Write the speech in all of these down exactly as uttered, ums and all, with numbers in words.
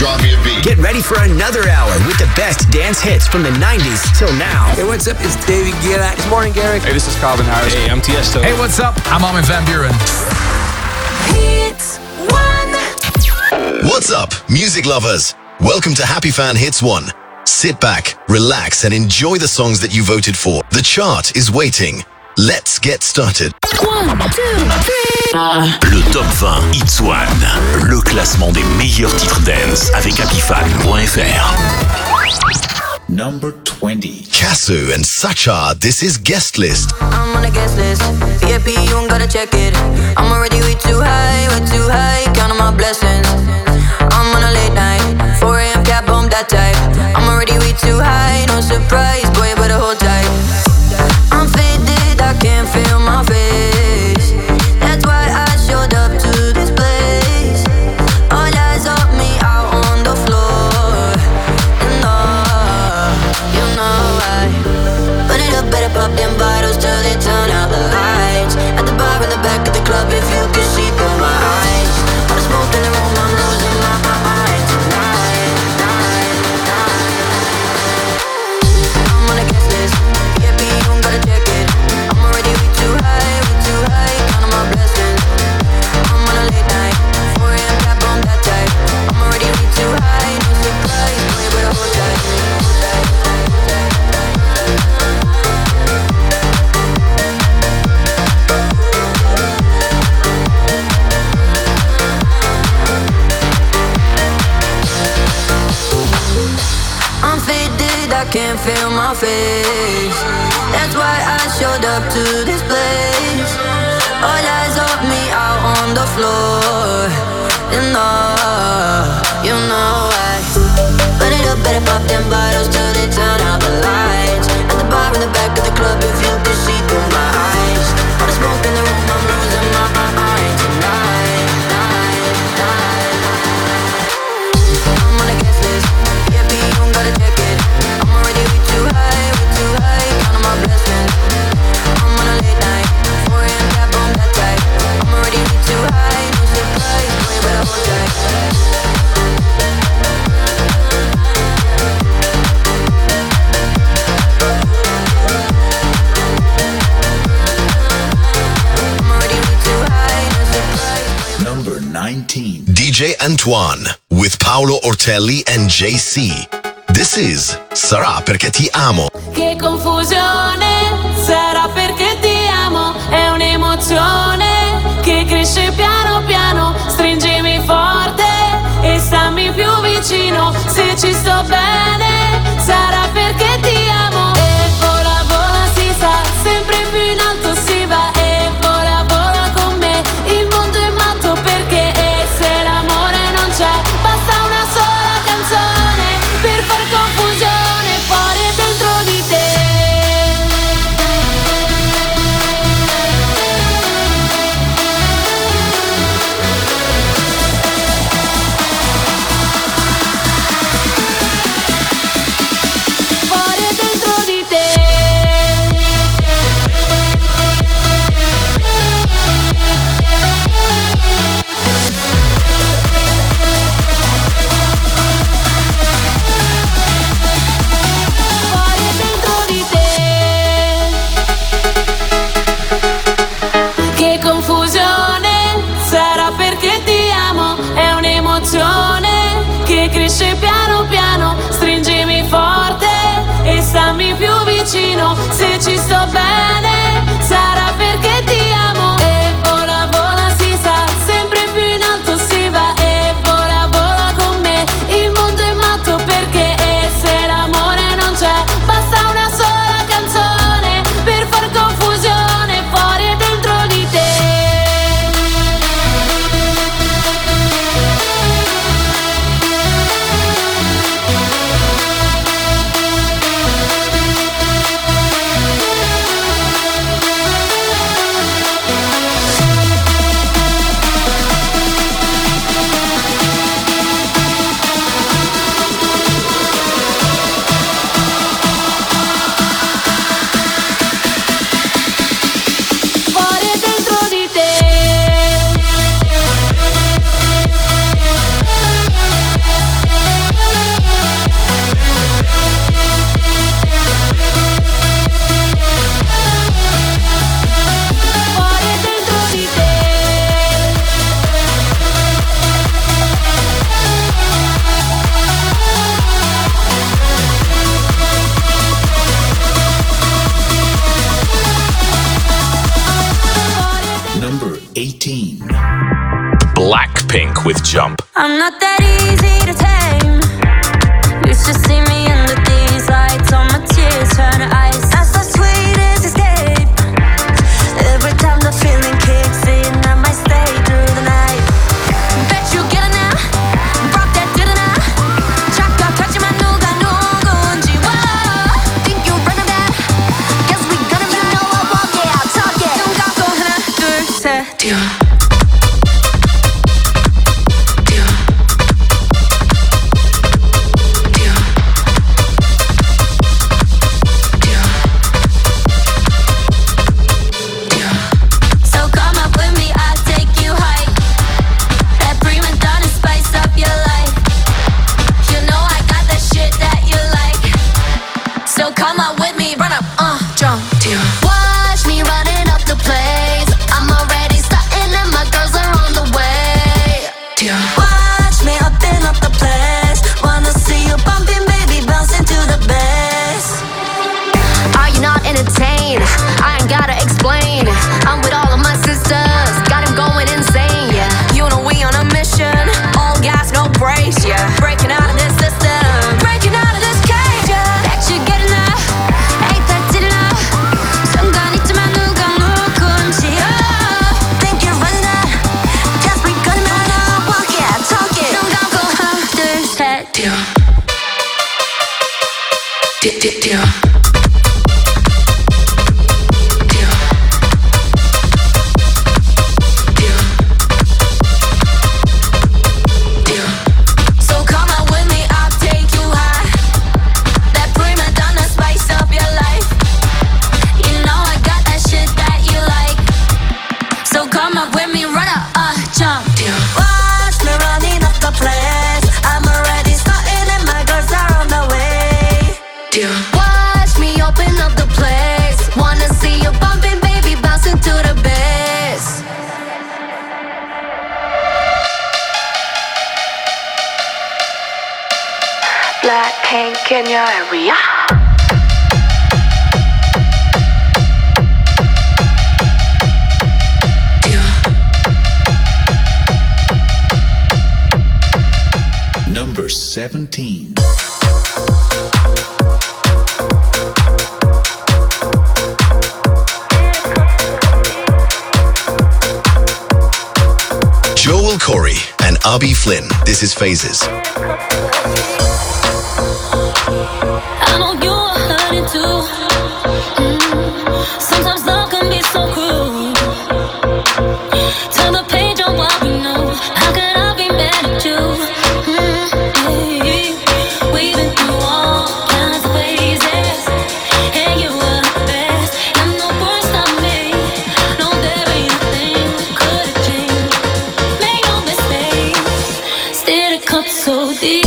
drop me a beat. Get ready for another hour with the best dance hits from the nineties till now. Hey, what's up? It's David Guetta. Good morning, Garrick. Hey, this is Calvin Harris. Hey, I'm Tiesto. Hey, what's up? I'm Armin van Buuren. Hits one. What's up, music lovers? Welcome to Happy Fan Hits one. Sit back, relax, and enjoy the songs that you voted for. The chart is waiting. Let's get started. One, two, three. Le Top vingt Hits one. Le classement des meilleurs titres dance avec happy fan point f r. Number twenty. Kasu and Sacha, this is Guest List. I'm on a guest list. V I P, you ain't gotta check it. I'm already way too high, way too high. Counting my blessings. I'm on a late night. four a.m. cab home, that type. I'm already way too high. No surprise, boy, but a hold tight. I'm faded, I can't feel my face. That's why I showed up to this place. All eyes on me out on the floor. And all, you know I put it up, better pop them bottles till they turn out the lights. At the bar in the back of the club, if you could see through my eyes. All the smoke in the room, I'm losing my mind tonight, tonight, tonight. I'm on a guest list. V I P, you ain't gotta check it. I'm already way too high, way too high. Counting my blessings. I'm on a late night. four a.m. cab on that type. I'm already way too high. No surprise, boy, but a hold tight. I'm faded, I can't feel my face. That's why I showed up to this place. All eyes on me out on the floor. And all, you know I put it up, better pop them bottles till they turn out the lights. At the bar in the back of the club, if you could see through my eyes. All the smoke in the room, I'm losing my mind tonight, tonight, tonight. I'm on a guest list. V I P, you ain't gotta check it. I'm already way too high, way too high. Counting my blessings. I'm on a late night. four a.m. cab on that type. I'm already way too high. No surprise, boy, but I hold tight. I'm already way too high. No surprise. Number nineteen. D J Antoine with Paolo Ortelli and J C. This is Sarà perché ti amo. Che confusione, sarà perché ti amo, è un'emozione che cresce piano piano, stringimi forte e stammi più vicino, se ci sto bene, sarà perché ti amo. E vola vola si sa, sempre più in alto si va, e vola vola con me, il mondo è matto perché e se l'amore non c'è, basta una sola canzone per far confusione fuori e dentro di te. Fuori e dentro di te. Fuori e dentro di te. Che confusione, sarà perché ti amo, è un'emozione che cresce piano piano, stringimi forte e stammi più vicino, se ci sto bene, sarà perché ti amo. E vola vola si sa, sempre più in alto si va, e vola vola con me, il mondo è matto perché e se l'amore non c'è, basta una sola canzone per far confusione fuori e dentro di te. Blackpink with Jump. I'm not that easy to tame. You should see me under these lights. All my tears turn to ice. That's the sweetest escape. Every time the feeling kicks in, I might stay through the night. Bet you get it now. Rock that did it now. 잠깐 touch만 누가 누군지. Whoa. Think you're running that? Guess we gonna be. You know I walk it, I'll talk it. 눈 감고 하나 둘 셋. 뛰어. Blackpink in your area. Number seventeen. Joel Corey and Abi Flynn. This is Phases. I know you are hurting too. Mm. Sometimes love can be so cruel. Turn the page on what we know. How could I be mad at you? Mm. Hey. We've been through all kinds of phases, and you were the best. And the worst I made. No, there ain't a thing could have changed. Make no mistake, still it cut so deep.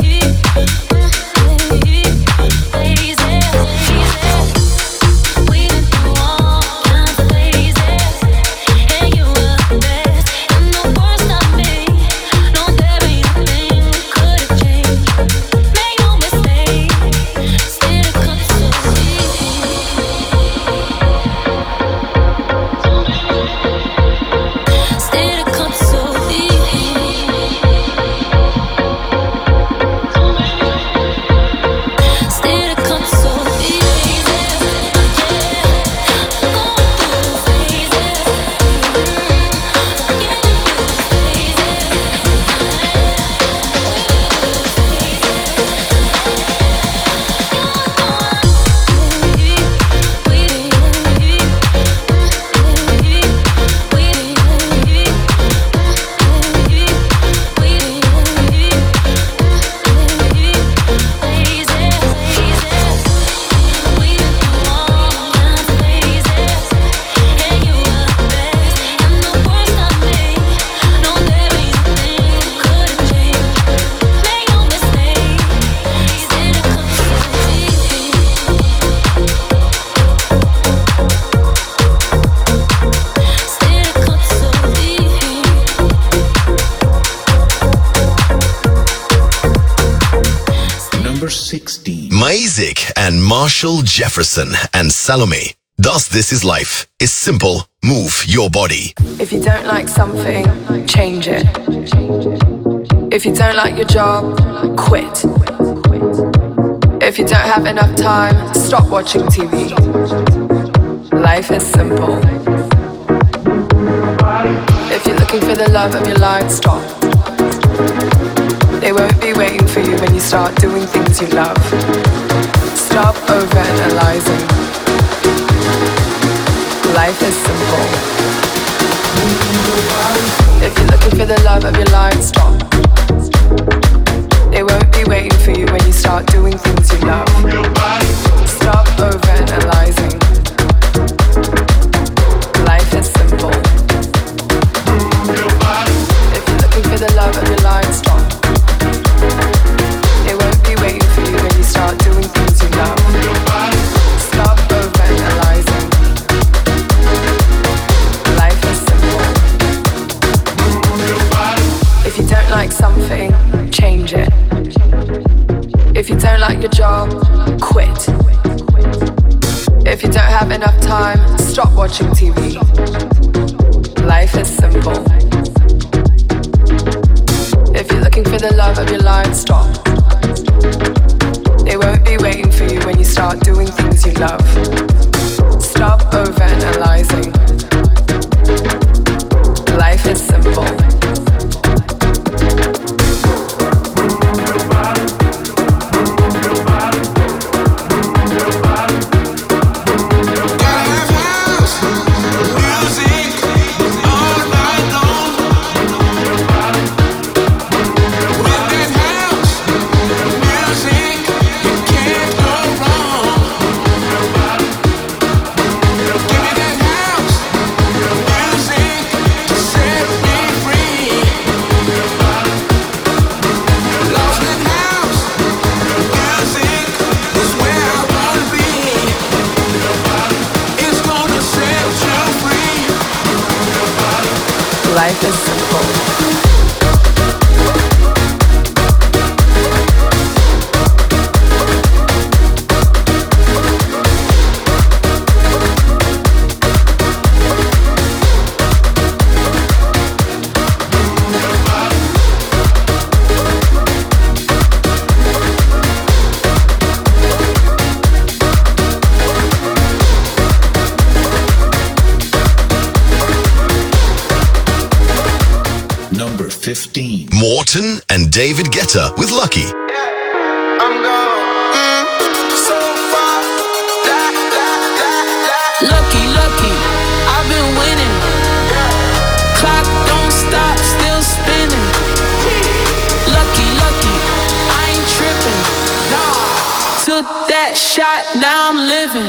We Number sixteen. Maizik and Marshall Jefferson and Salome. Thus This Is Life is simple. Move your body. If you don't like something, change it. If you don't like your job, quit. If you don't have enough time, stop watching T V. Life is simple. If you're looking for the love of your life, stop. They won't be waiting for you when you start doing things you love. Stop overanalyzing. Life is simple. If you're looking for the love of your life, stop. They won't be waiting for you when you start doing things you love. Stop overanalyzing. Life is simple. If you're looking for the love of your life, stop. They won't be waiting for you when you start doing things you love. Stop overanalyzing. Life is simple. If you don't like something, change it. If you don't like your job, quit. If you don't have enough time, stop watching T V. Life is simple. If you're looking for the love of your life, stop. They won't be waiting for you when you start doing things you love. Stop overanalyzing. Life is simple. Life is simple. fifteen. Morton and David Guetta with Lucky. Lucky, lucky, I've been winning. Clock don't stop, still spinning. Lucky, lucky, I ain't tripping. Took that shot, now I'm living.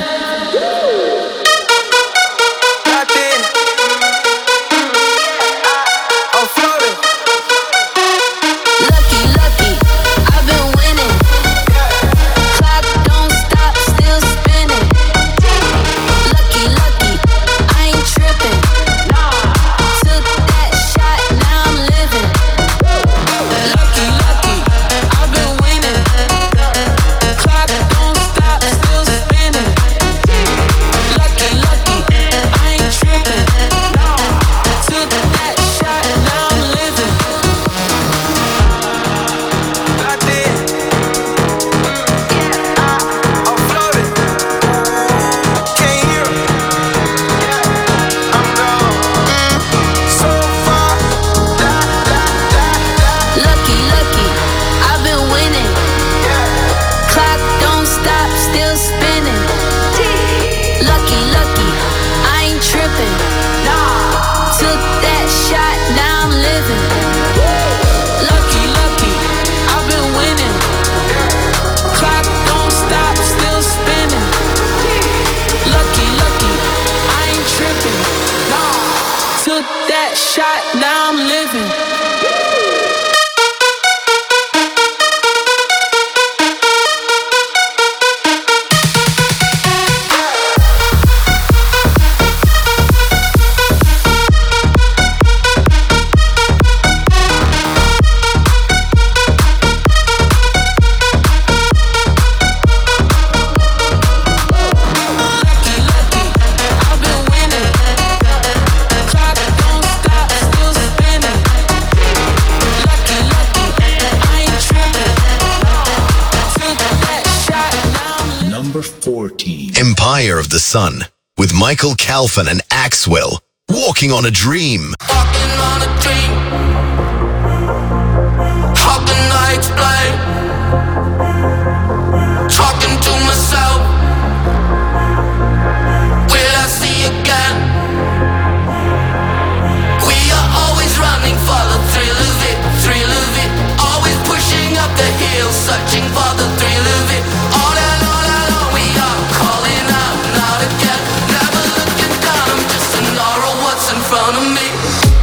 Number fourteen. Empire of the Sun with Michael Calfan and Axwell. Walking on a Dream. Walking on a dream. How can I explain? Talking to myself. Will I see again? We are always running for the thrill of it, thrill of it. Always pushing up the hill, searching for the thrill of it. All that, all that, all we are calling out, not again. Never looking down, I'm just an aura of what's in front of me.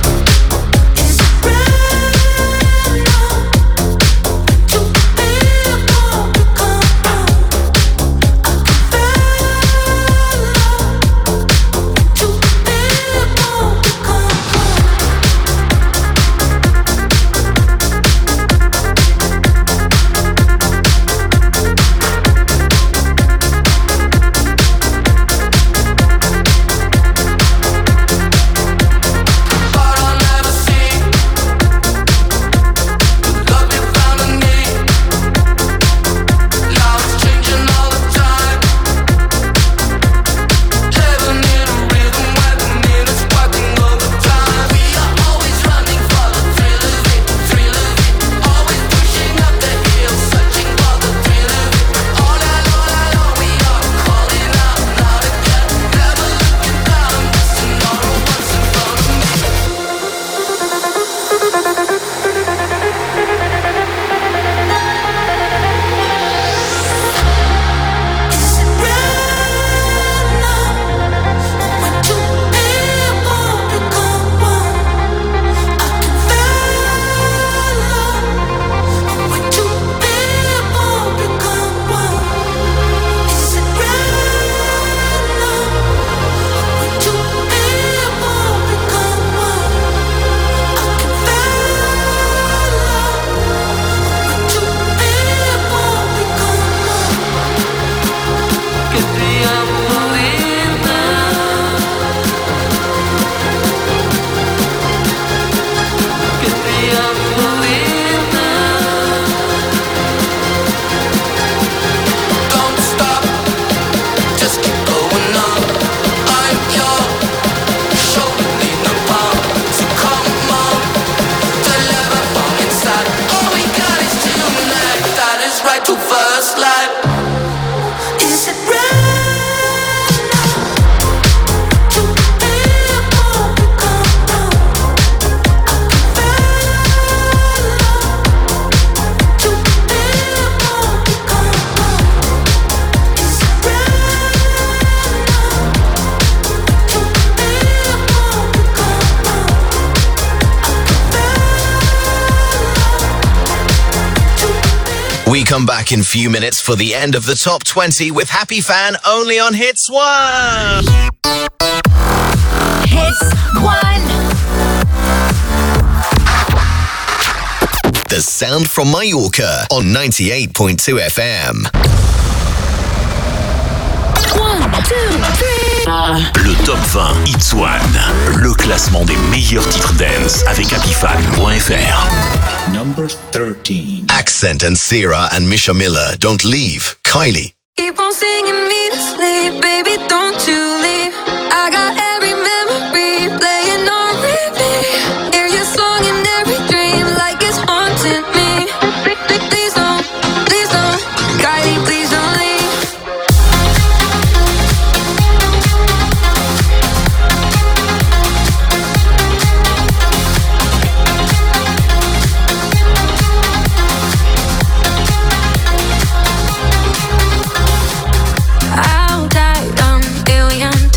We come back in a few minutes for the end of the top twenty with Happy Fan only on Hits One. Hits One. The sound from Mallorca on ninety-eight point two F M. One, two, three. Le top vingt Hits One, le classement des meilleurs titres dance avec happy fan point f r. Number thirteen. Accent and Sierra and Misha Miller, Don't Leave. Kylie. Keep on singing me to sleep, baby, don't you leave. I got every memory playing on repeat. Hear your song in every dream like it's haunting me. Please don't, please don't, Kylie, please don't leave. I'll die young, alien.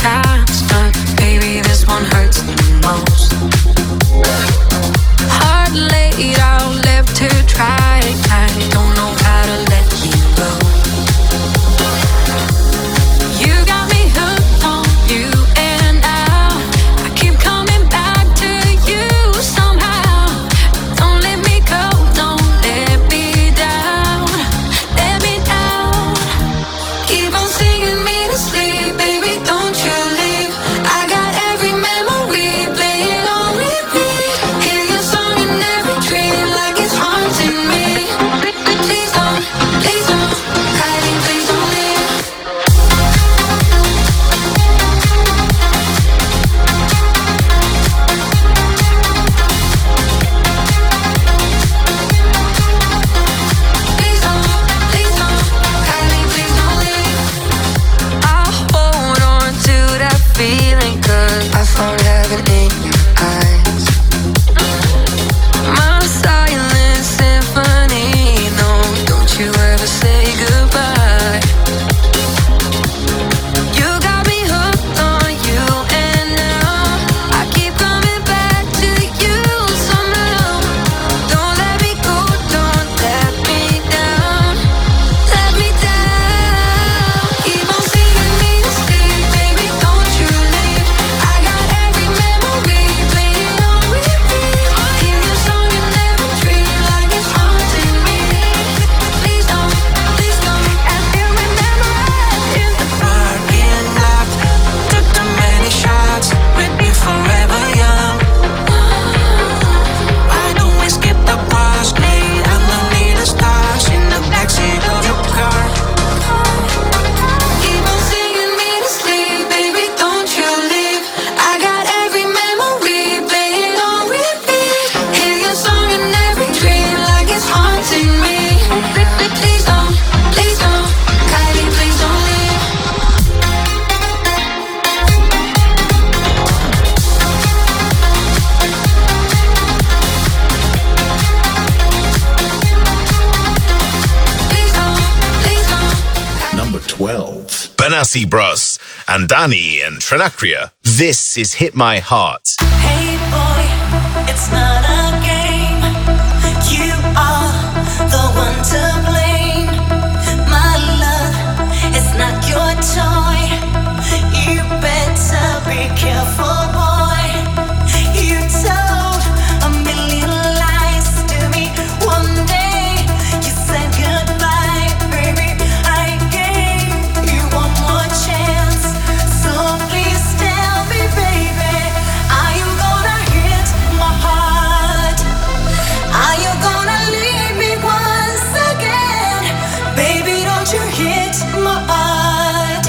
twelve. Benassi Bros and Danny and Trinacria. This is Hit My Heart. Hey boy, it's not a game. You are the one to blame. My love, it's not your toy. You better be careful, boy. You told a million lies to me. One day you said goodbye, baby. I gave you one more chance, so please tell me, baby, are you gonna hit my heart? Are you gonna leave me once again? Baby, don't you hit my heart.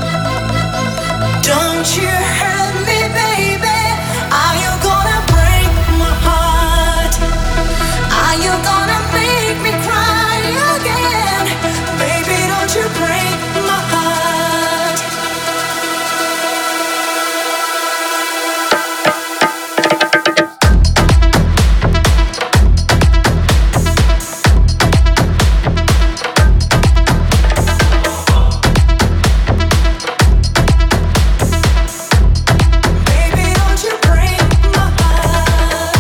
Don't you hurt me, baby. Are you gonna break my heart? Are you gonna make me cry again? Baby, don't you break my heart. Baby, don't you break my heart.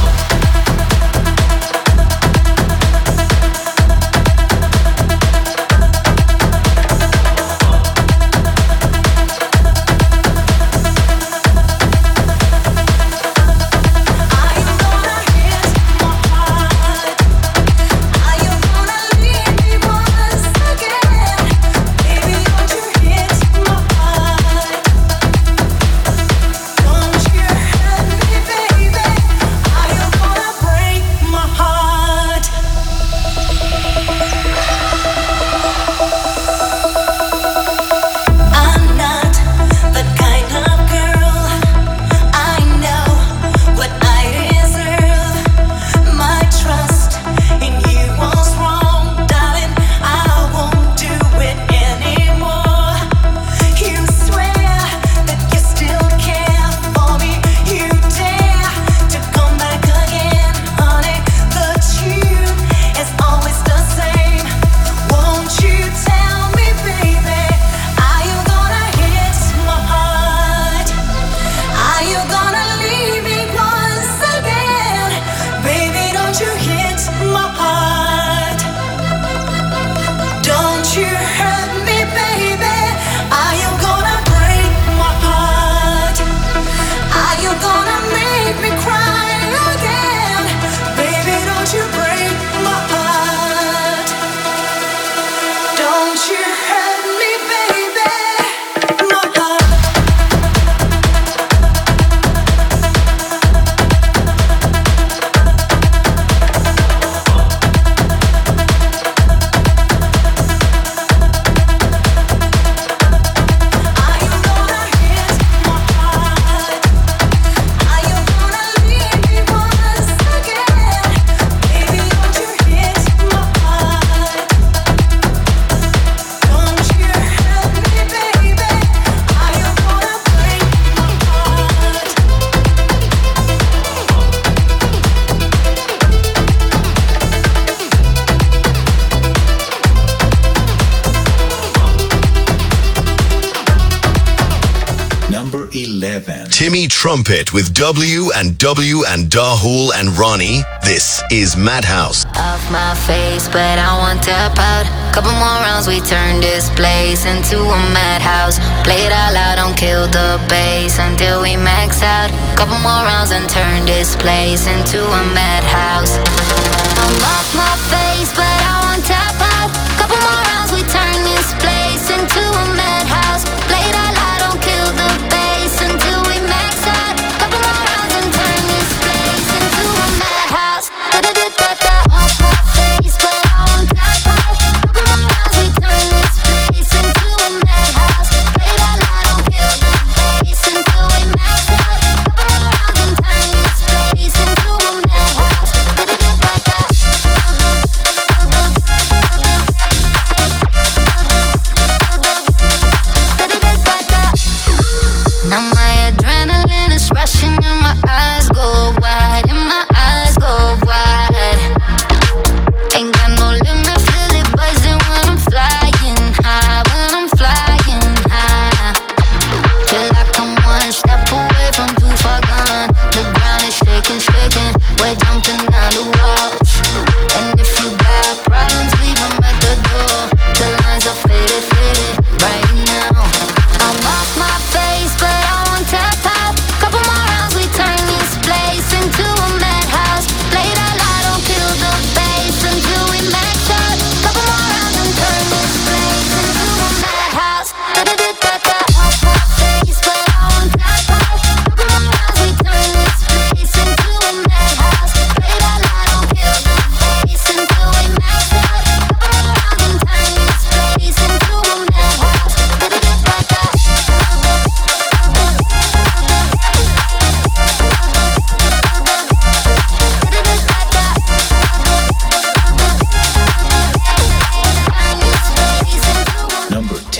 Are you gonna hit my heart? Are you gonna leave me once again? Baby, don't you hit my heart. Don't you hurt me, baby. Are you gonna break my heart? I'm not the kind of girl. I know what I deserve. My trust in you was wrong, darling. I won't do it anymore. You swear that you still care for me. You dare to come back again, honey. The tune is always the same. Won't you tell me, baby, are you gonna hit my heart? Are you gonna leave me once again? Baby, don't you hit my heart. Don't you hurt me, baby. Are you gonna break my heart? Are you gonna make me cry again? Baby, don't you break my heart. Don't you hurt me, baby. My heart. Are you gonna hit my heart? Are you gonna leave me once again? Baby, don't you hit my heart. Don't you hurt me, baby. Are you gonna break my heart? Number eleven. Timmy Trumpet with W and W and Dahul and Ronnie. This is Madhouse. Off my face, but I want to pout. Couple more rounds, we turn this place into a madhouse. Play it all out, don't kill the bass until we max out. Couple more rounds and turn this place into a madhouse. I'm off my face, but I want to pout. Couple more rounds, we turn this place into a madhouse. Play it all out, don't kill the bass until we max out. Couple more rounds and turn this place into a madhouse. Da-da-da-da-da. Off my face, but I want to pout. Couple more rounds, we turn this place into a madhouse. Play it all out, don't kill the bass until we max out. Couple more rounds and turn this place into a madhouse. Da-da-da-da-da.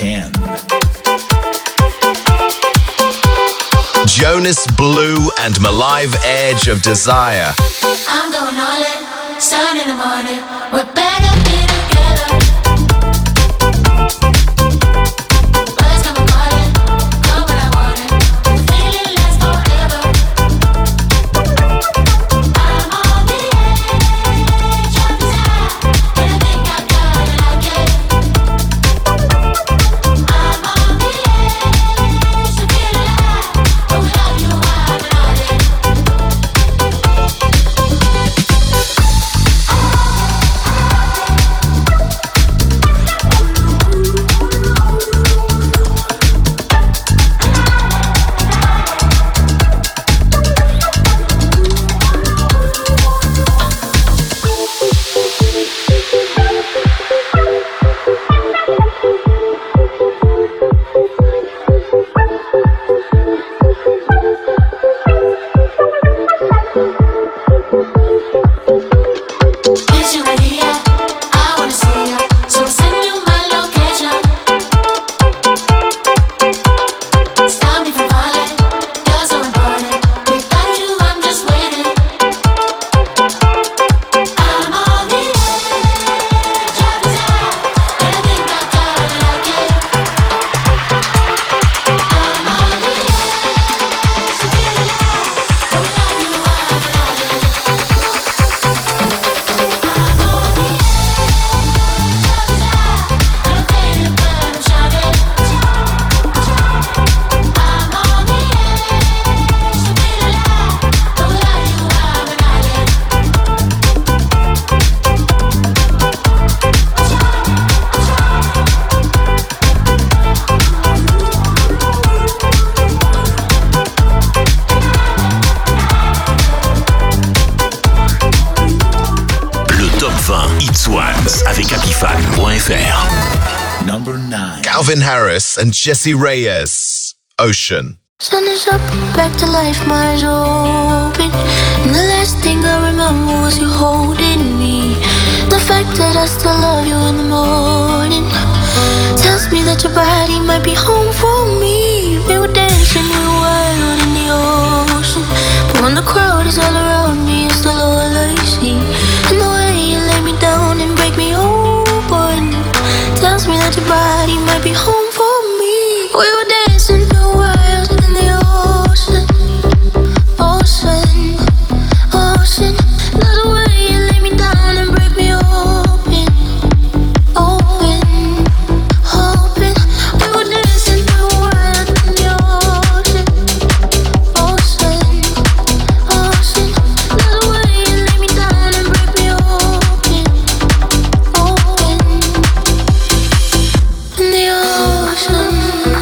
ten. Jonas Blue and Malive Edge of Desire. I'm going all in, sun in the morning. We're better be together. Birds come calling, go when I want it. The feeling lasts forever. I'm on the edge of desire, and I think I got it like it. I'm on the edge to feel alive, but without you I'm not it. Is you ready yet? I wanna see ya, so send you my location. Stop me from falling, you're so important. Without you, I'm just waiting. I'm on the edge of desire, and I think I got it like it. I'm on the edge to feel alive, but without you, I'm not it. Le top vingt Hits Ones avec Apifan point F R. Number nine. Calvin Harris and Jesse Reyes. Ocean. Sun is up, back to life, my eyes open. And the last thing I remember was you holding me. The fact that I still love you in the morning tells me that your body might be home for me. We were dancing, we were wild in the ocean. But when the crowd is all around me, it's still all I see. And the way you lay me down and break me open tells me that your body might be home for me. We were dancing, we were wild in the ocean. Ocean, ocean. Love the way you lay me down and break me open. Open, open. We were dancing, we were wild in the ocean. Ocean, ocean. Love the way you lay me down and break me open. Open, in the ocean.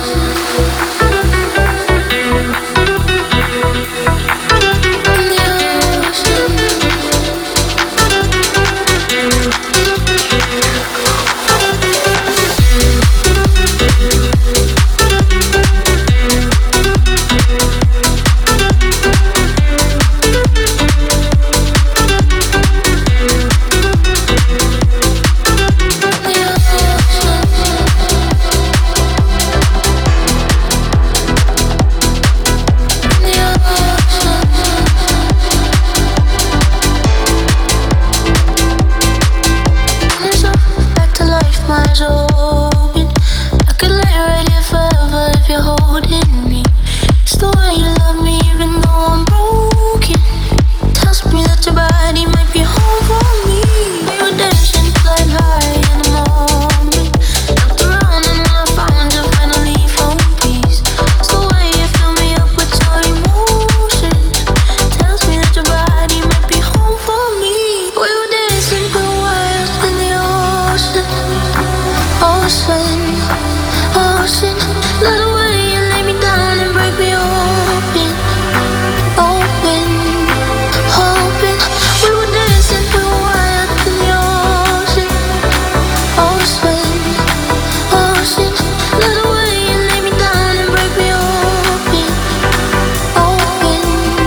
Back to life, my eyes open. I could lay right here forever if you're holding me. It's the way you love me even though I'm broken. Tells me that your body might be home for me. We were dancing, flying high in the moment. Looked around and I found you, finally found peace. It's the way you fill me up with your emotions. Tells me that your body might be home for me. We were dancing, we were wild in the ocean. Ocean, ocean. Love the way you lay me down and break me open. Open, open. We were dancing, we were wild in the ocean. Ocean, ocean. Love the way you lay me down and break me open. Open,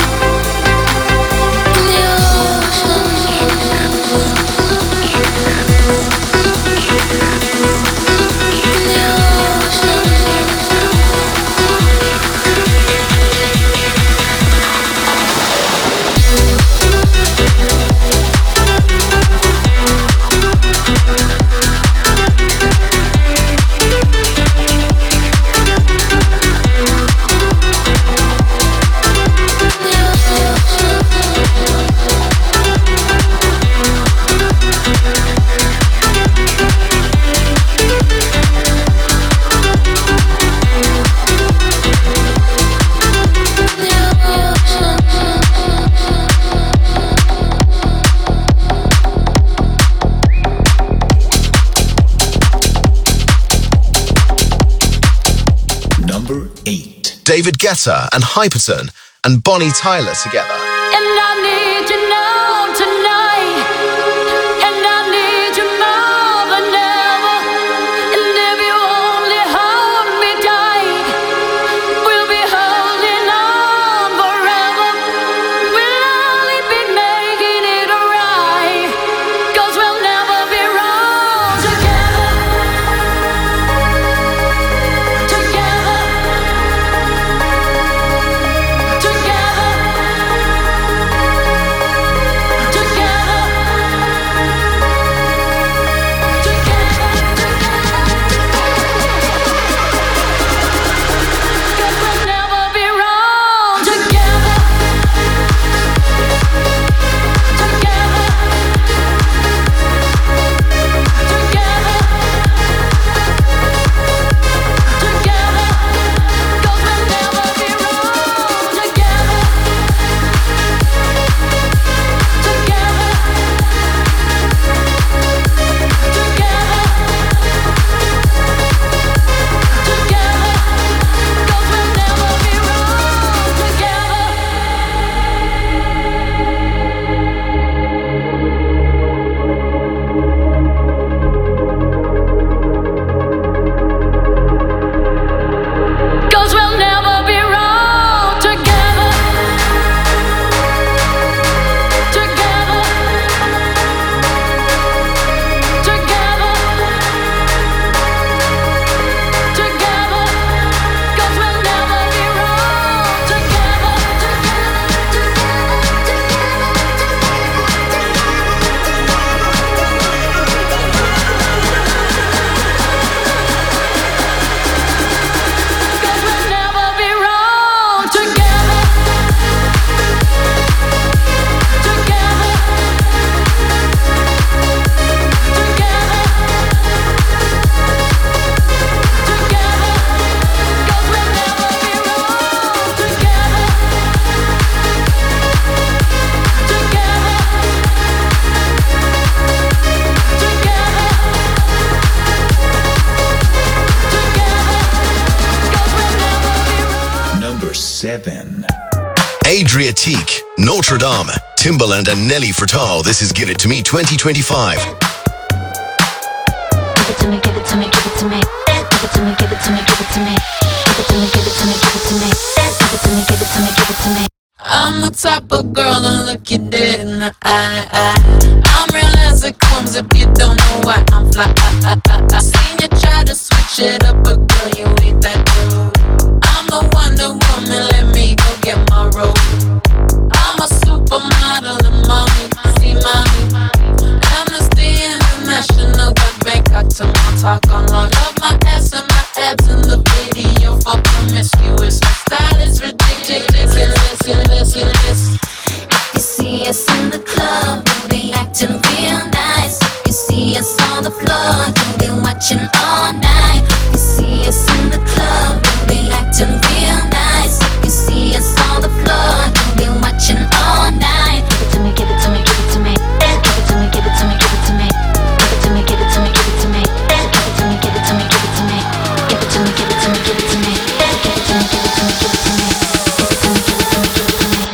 in the ocean. In the ocean. Number eight. David Guetta and Hyperton and Bonnie Tyler together. And I need you now tonight, and I need you more than ever. And if you only hold me tight, we'll be holding on forever. We'll only be making it right, 'cause we'll never be wrong together. Together. Together. seven. Adriatique, Notre Dame, Timbaland and Nelly Furtado. This is Give It To Me twenty twenty-five. Give it to me, give it to me, give it to me. Give it to me, give it to me, give it to me. Give it to me, give it to me, give it to me. Give it to me, give it to me, give it to me. I'm the type of girl that look you dead in the eye, eye. I'm real as it comes if you don't know why I'm fly. I, I, I, I seen you try to switch it up, but girl, you ain't that dude. I'm the Wonder Woman, let me go get my robe. I'm a supermodel and mommy, see mommy. Amnesty International got Bangkok to my talk on all of my ass and my abs in the video for promiscuous. My style is ridiculous, ridiculous, ridiculous. You see us in the club, we'll be acting real nice. You see us on the floor, you'll be watching all night. You see us in the club, we'll be acting real nice. You see us on the floor, you'll be watching all night. Give it to me, give it to me, give it to me. Give it to me, give it to me, give it to me. Give it to me, give it to me, give it to me. Give it to me, give it to me, give it to me. Give it to me, give it to me, give it to me. Give it to me, give it to me, give it to me.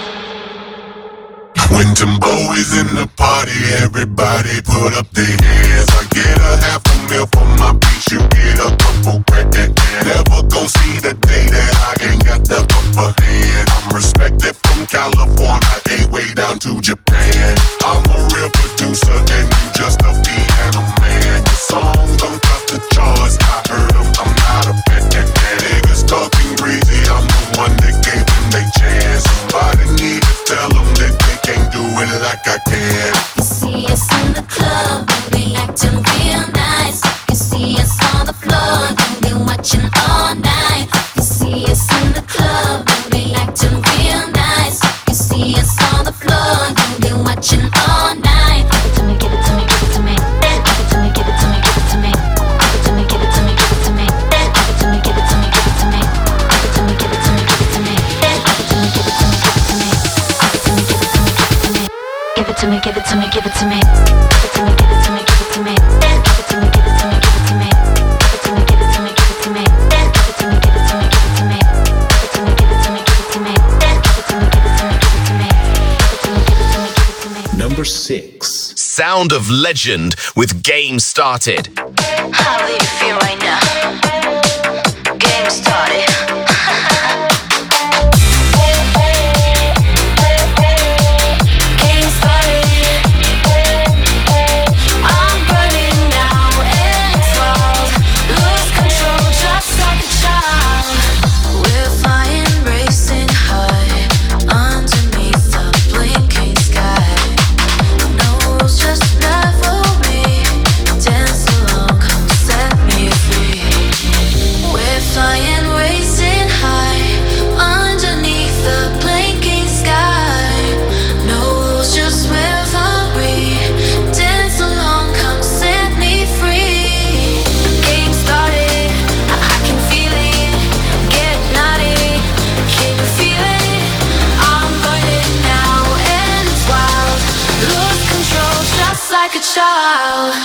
When Timbo is in the party, everybody put up their hands. I get a half a meal for my beach, you get a couple grand. Never gon' see the day that I ain't got the upper hand. I'm respected from California, ain't way down to Japan. I'm a real producer and you just a piano man. Your songs don't cost the charts, I heard them, I'm not a fan. Niggas talking crazy, I'm the one that gave them they chance. Somebody need to tell them that they can't do it like I can. You see us in the club, we'll be acting real nice. You see us on the floor, you'll be watching all night. You see us in the club, we'll be acting real nice. You see us on the floor, you'll be watching all night. Give it to me, give it to me, give it to me. Give it to me, give it to me, give it to me. Give it to me, give it to me, give it to me. Give it to me, give it to me, give it to me. Give it to me, give it to me, give it to me. Give it to me, give it to me, give it to me. Give it to me, give it to me, give it to me. Give it to me, give it to me, give it to me. Give it to me, give it to me, give it to me. Give it to me, give it to me, give it to me. sound of legend with Game Started. How do you feel right now? Game started. Like a child.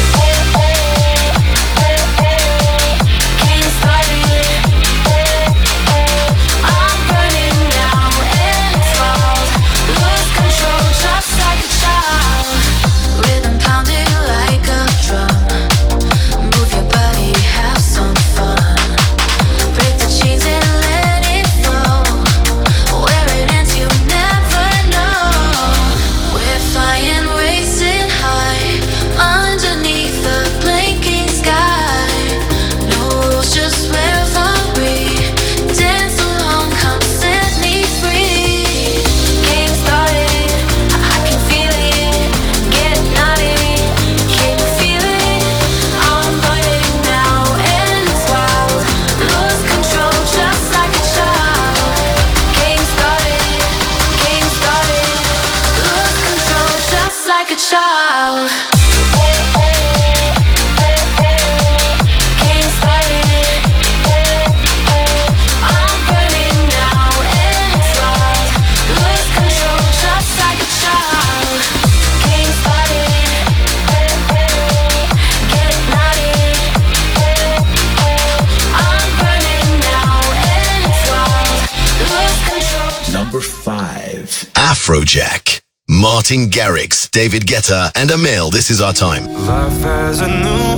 Afrojack, Martin Garrix, David Guetta, and Amel. This is our time. Life has a new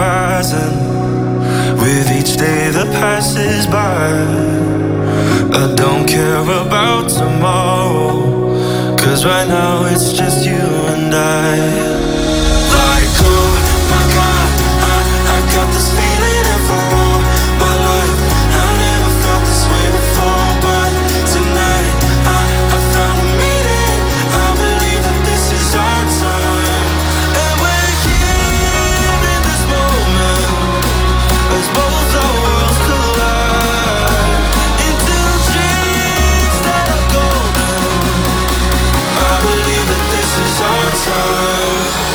horizon with each day that passes by. I don't care about tomorrow, cause right now it's just you and I. Like, oh my God, I, I got this feeling and for all my life I never felt this way before, but tonight I, I found a meaning. I believe that this is our time, and we're here in this moment as both our worlds collide into dreams that are golden. I believe that this is our time.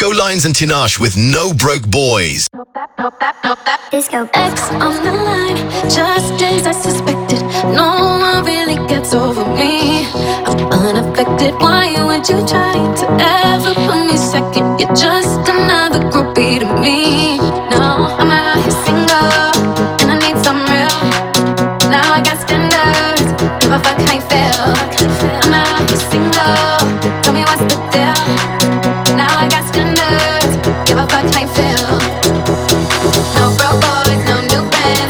Nico Lines and Tinashe with No Broke Boys. Disco. X on the line, just as I suspected. No one really gets over me. I'm unaffected. Why would you try to ever put me second? You're just another groupie to me. No, I'm out here single, and I need some real. Now I got standards. Give a fuck how you feel. I'm out here single. Tell me what's the deal. Now I got standards. Give a fuck how you feel. No broke boys, no new bands.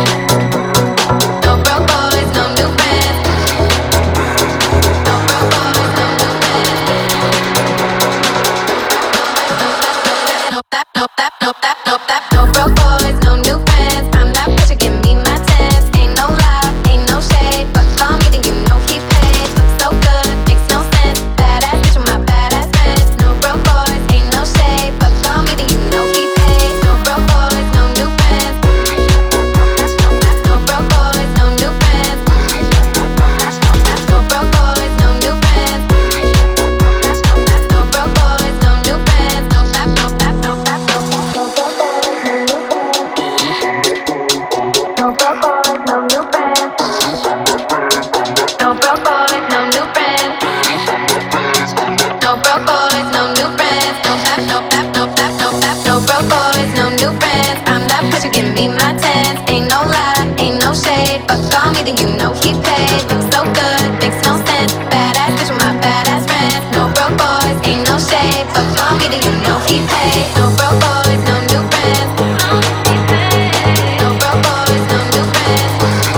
No broke boys, no new bands. No broke boys, no new bands. No that, no that, no that, no that. No broke boys, no new bands. I'm that bitch, you give me my chance. Ain't no lie, ain't no shade, but call me then you know he paid. Looks so good, makes no sense. Badass bitch with my badass friends. No broke boys, ain't no shade, but call me then you know he paid. No broke boys, no new bands. No broke boys, no new bands. No broke boys, no new bands. No broke boys, no new bands. No that, no that, no that, no that. No broke boys, no new bands. No broke boys, no new bands. No broke boys, no new bands. No that, no that, no that, no that. No broke boys, no new bands. I'm that bitch, you give me my chance. Ain't no lie, ain't no shade, but call me then you know he paid. Looks so good, makes no sense. Badass bitch with my badass friends. No broke boys, ain't no shade, but call me then you know he paid. No broke boys, no new bands. No broke boys, no new bands.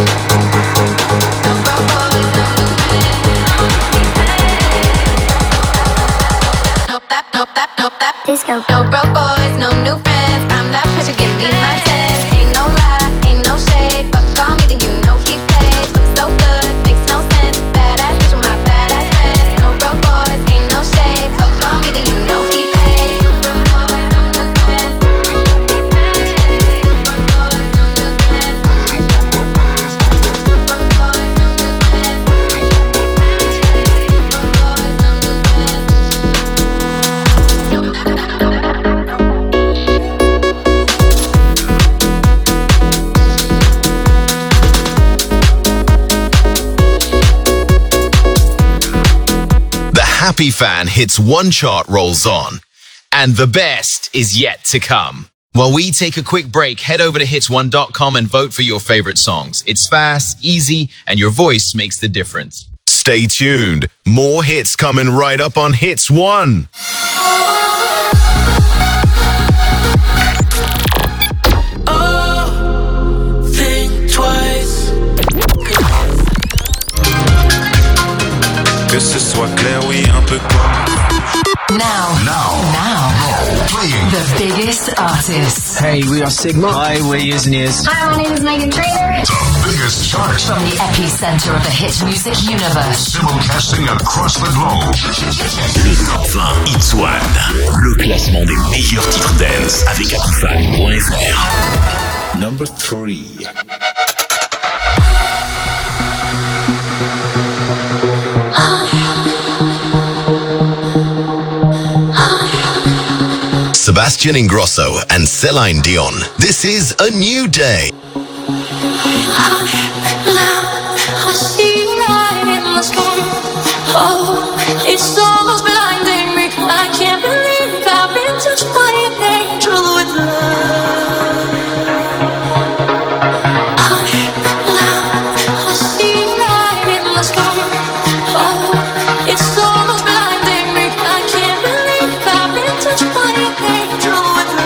No broke boys, no new bands. No that, no that, no that. Disco. No broke boys, no new friends. I'm that bitch, you give me my chance. Ain't no lie, ain't no shade, but call me then you know he paid. Looks so good, makes no sense. Badass bitch with my badass friends. No broke boys, ain't no shade, but call me then you know he paid. No broke boys, no new friends. No broke boys, no new friends. No broke boys, no new friends. Happy Fan Hits One chart rolls on, and the best is yet to come. While we take a quick break, head over to hits one dot com and vote for your favorite songs. It's fast, easy, and your voice makes the difference. Stay tuned. More hits coming right up on Hits One. Oh, think twice. Que ce soit clair, oui, un peu comme. Now, now, now, playing the biggest artists. Hey, we are Sigma. Hi, we're Years and Years. Hi, my name is Megan Trainor. The biggest chart. From the epicenter of the hit music universe. Simulcasting across the globe. Le top vingt Hits One. Le classement des meilleurs titres dance avec Apifan point F R. Number three. Sebastian Ingrosso and Celine Dion. This is A New Day. I see light in the sky. Oh, it's almost blinding me. I can't believe I've been touched by an angel with love. I see light in the sky. Oh, it's almost blinding me. I can't believe I've been touched by an angel with love.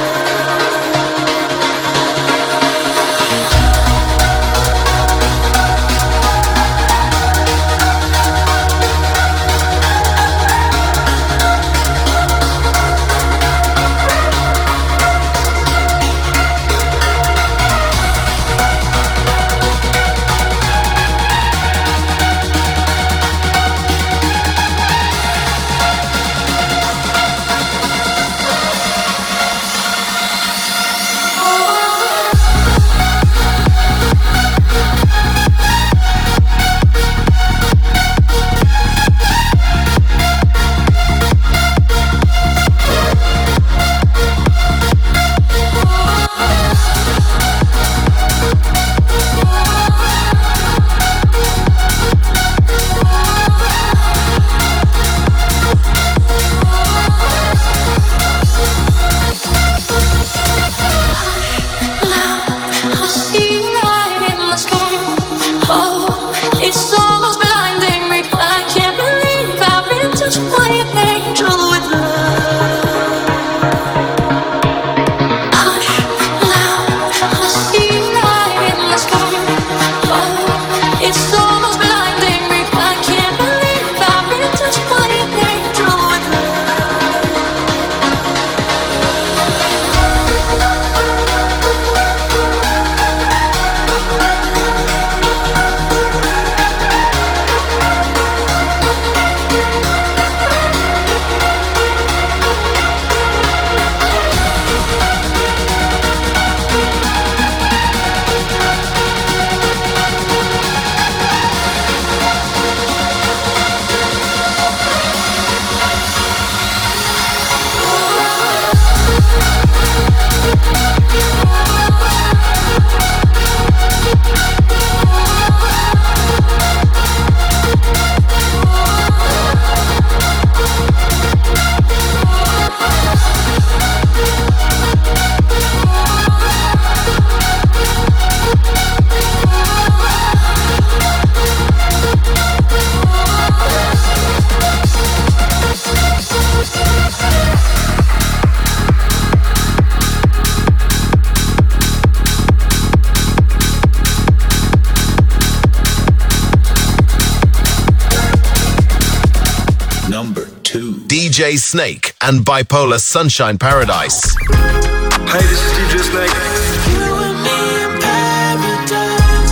J Snake and Bipolar Sunshine Paradise. Hey, this is D J Snake. You and me in paradise.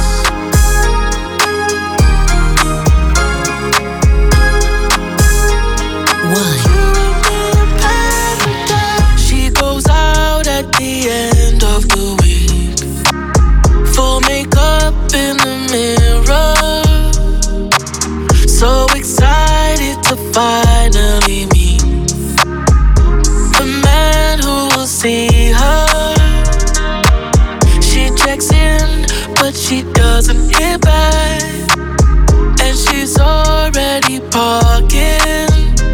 One. You and me in paradise. She goes out at the end of the week, full makeup in the mirror, so excited to finally meet the man who will see her. She checks in, but she doesn't hit back, and she's already parking,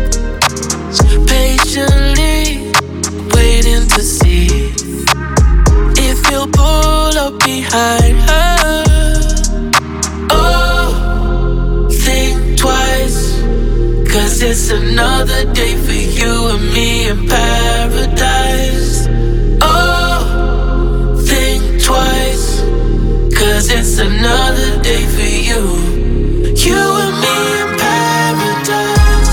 patiently waiting to see if he'll pull up behind her. Oh, think twice, 'cause it's another day for you and me in paradise. Oh, think twice, 'cause it's another day for you. You and me in paradise.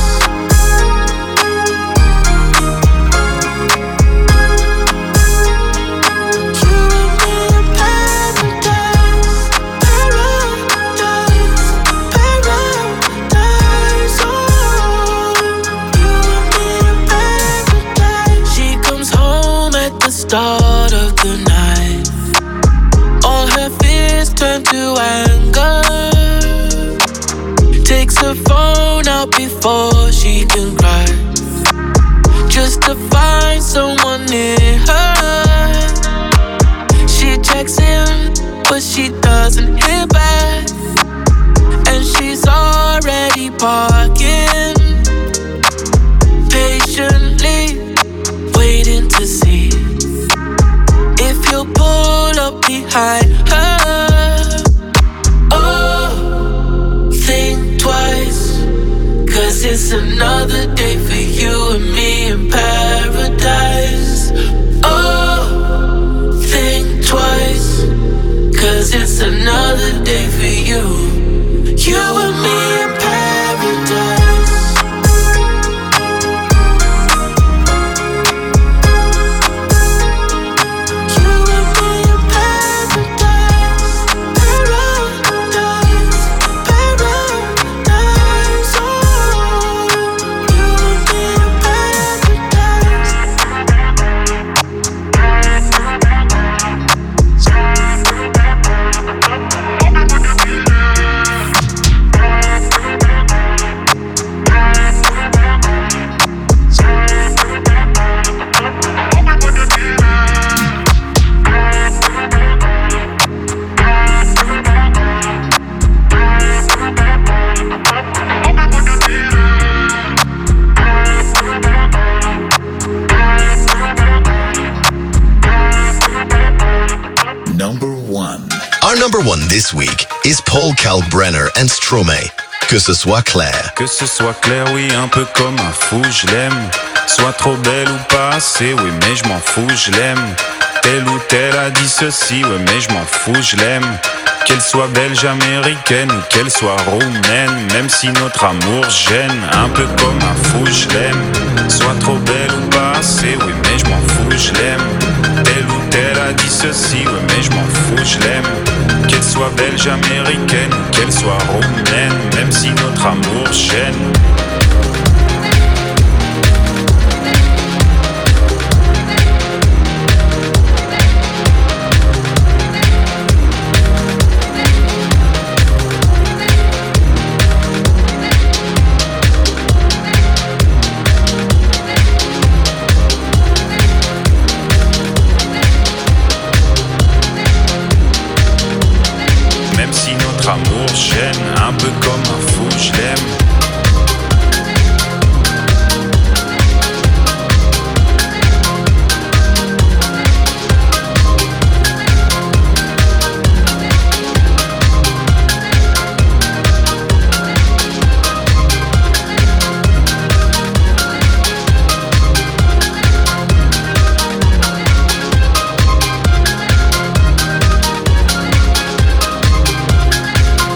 You and me in paradise. Paradise, paradise. Oh, you and me in paradise. She comes home at the start of the night. All her fears turn to anger. Takes her phone out before she can cry, just to find someone near her. She checks in, but she doesn't hear back, and she's already parking, patiently waiting to see if he'll pull up behind her. Oh, think twice, 'cause it's another day for you and me in paradise. Oh, think twice, 'cause it's another day for you. You and me in paradise. You and me in paradise. Paradise, paradise. Oh, you and me in paradise. Number one. Our number one this week is Paul Kalkbrenner and Stromae. Que ce soit clair. Que ce soit clair, oui, un peu comme un fou, je l'aime. Soit trop belle ou pas assez, oui, mais je m'en fous, je l'aime. Telle ou telle a dit ceci, oui, mais je m'en fous, je l'aime. Qu'elle soit belge, américaine ou qu'elle soit roumaine, même si notre amour gêne, un peu comme un fou, je l'aime. Soit trop belle ou pas assez, oui, mais je m'en fous, je l'aime. Telle ou telle a dit ceci, oui, mais je m'en fous, je l'aime. Qu'elle soit belge, américaine ou qu'elle soit roumaine, même si notre amour gêne. Même si notre amour gêne, un peu comme un fou, je l'aime.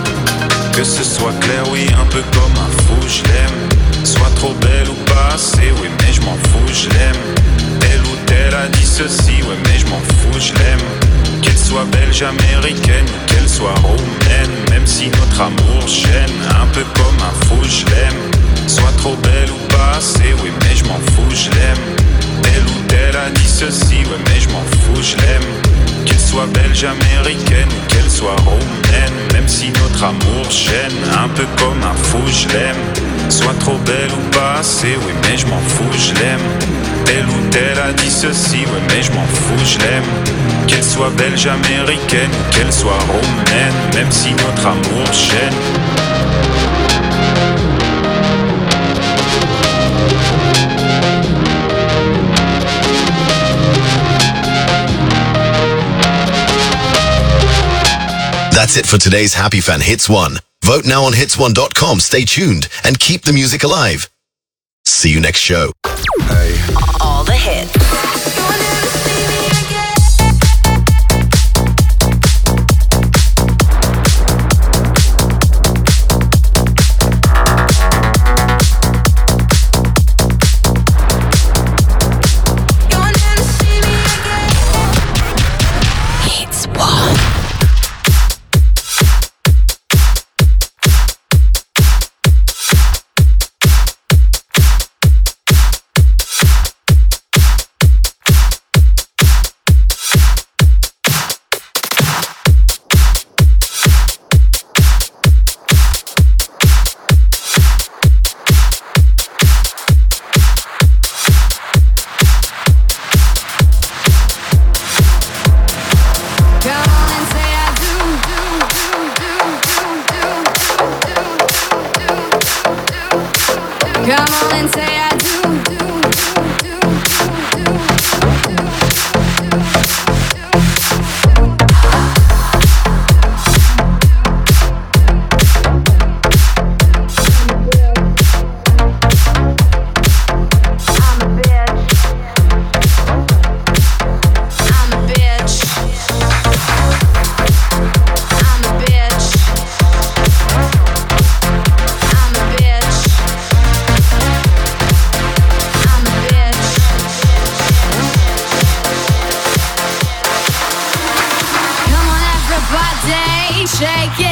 Que ce soit clair, oui, un peu comme un fou, je l'aime. Soit trop belle ou pas assez, je m'en fous, je l'aime. Telle ou telle a dit ceci, ouais mais je m'en fous, je l'aime. Qu'elle soit belge, américaine, ou qu'elle soit roumaine, même si notre amour gêne, un peu comme un fou, je l'aime. Soit trop belle ou pas assez, oui mais je m'en fous, je l'aime. Telle ou telle a dit ceci, ouais mais je m'en fous, je l'aime. Qu'elle soit belge, américaine ou qu'elle soit roumaine, même si notre amour gêne, un peu comme un fou, je l'aime. Soit trop belle ou pas assez, oui mais je m'en fous, je l'aime. Telle ou telle a dit ceci, ouais mais je m'en fous, je l'aime. Qu'elle soit belge, américaine ou qu'elle soit roumaine, même si notre amour gêne. That's it for today's Happy Fan Hits one. Vote now on hits one dot com. Stay tuned and keep the music alive. See you next show. Hey. All the hits. Shake it.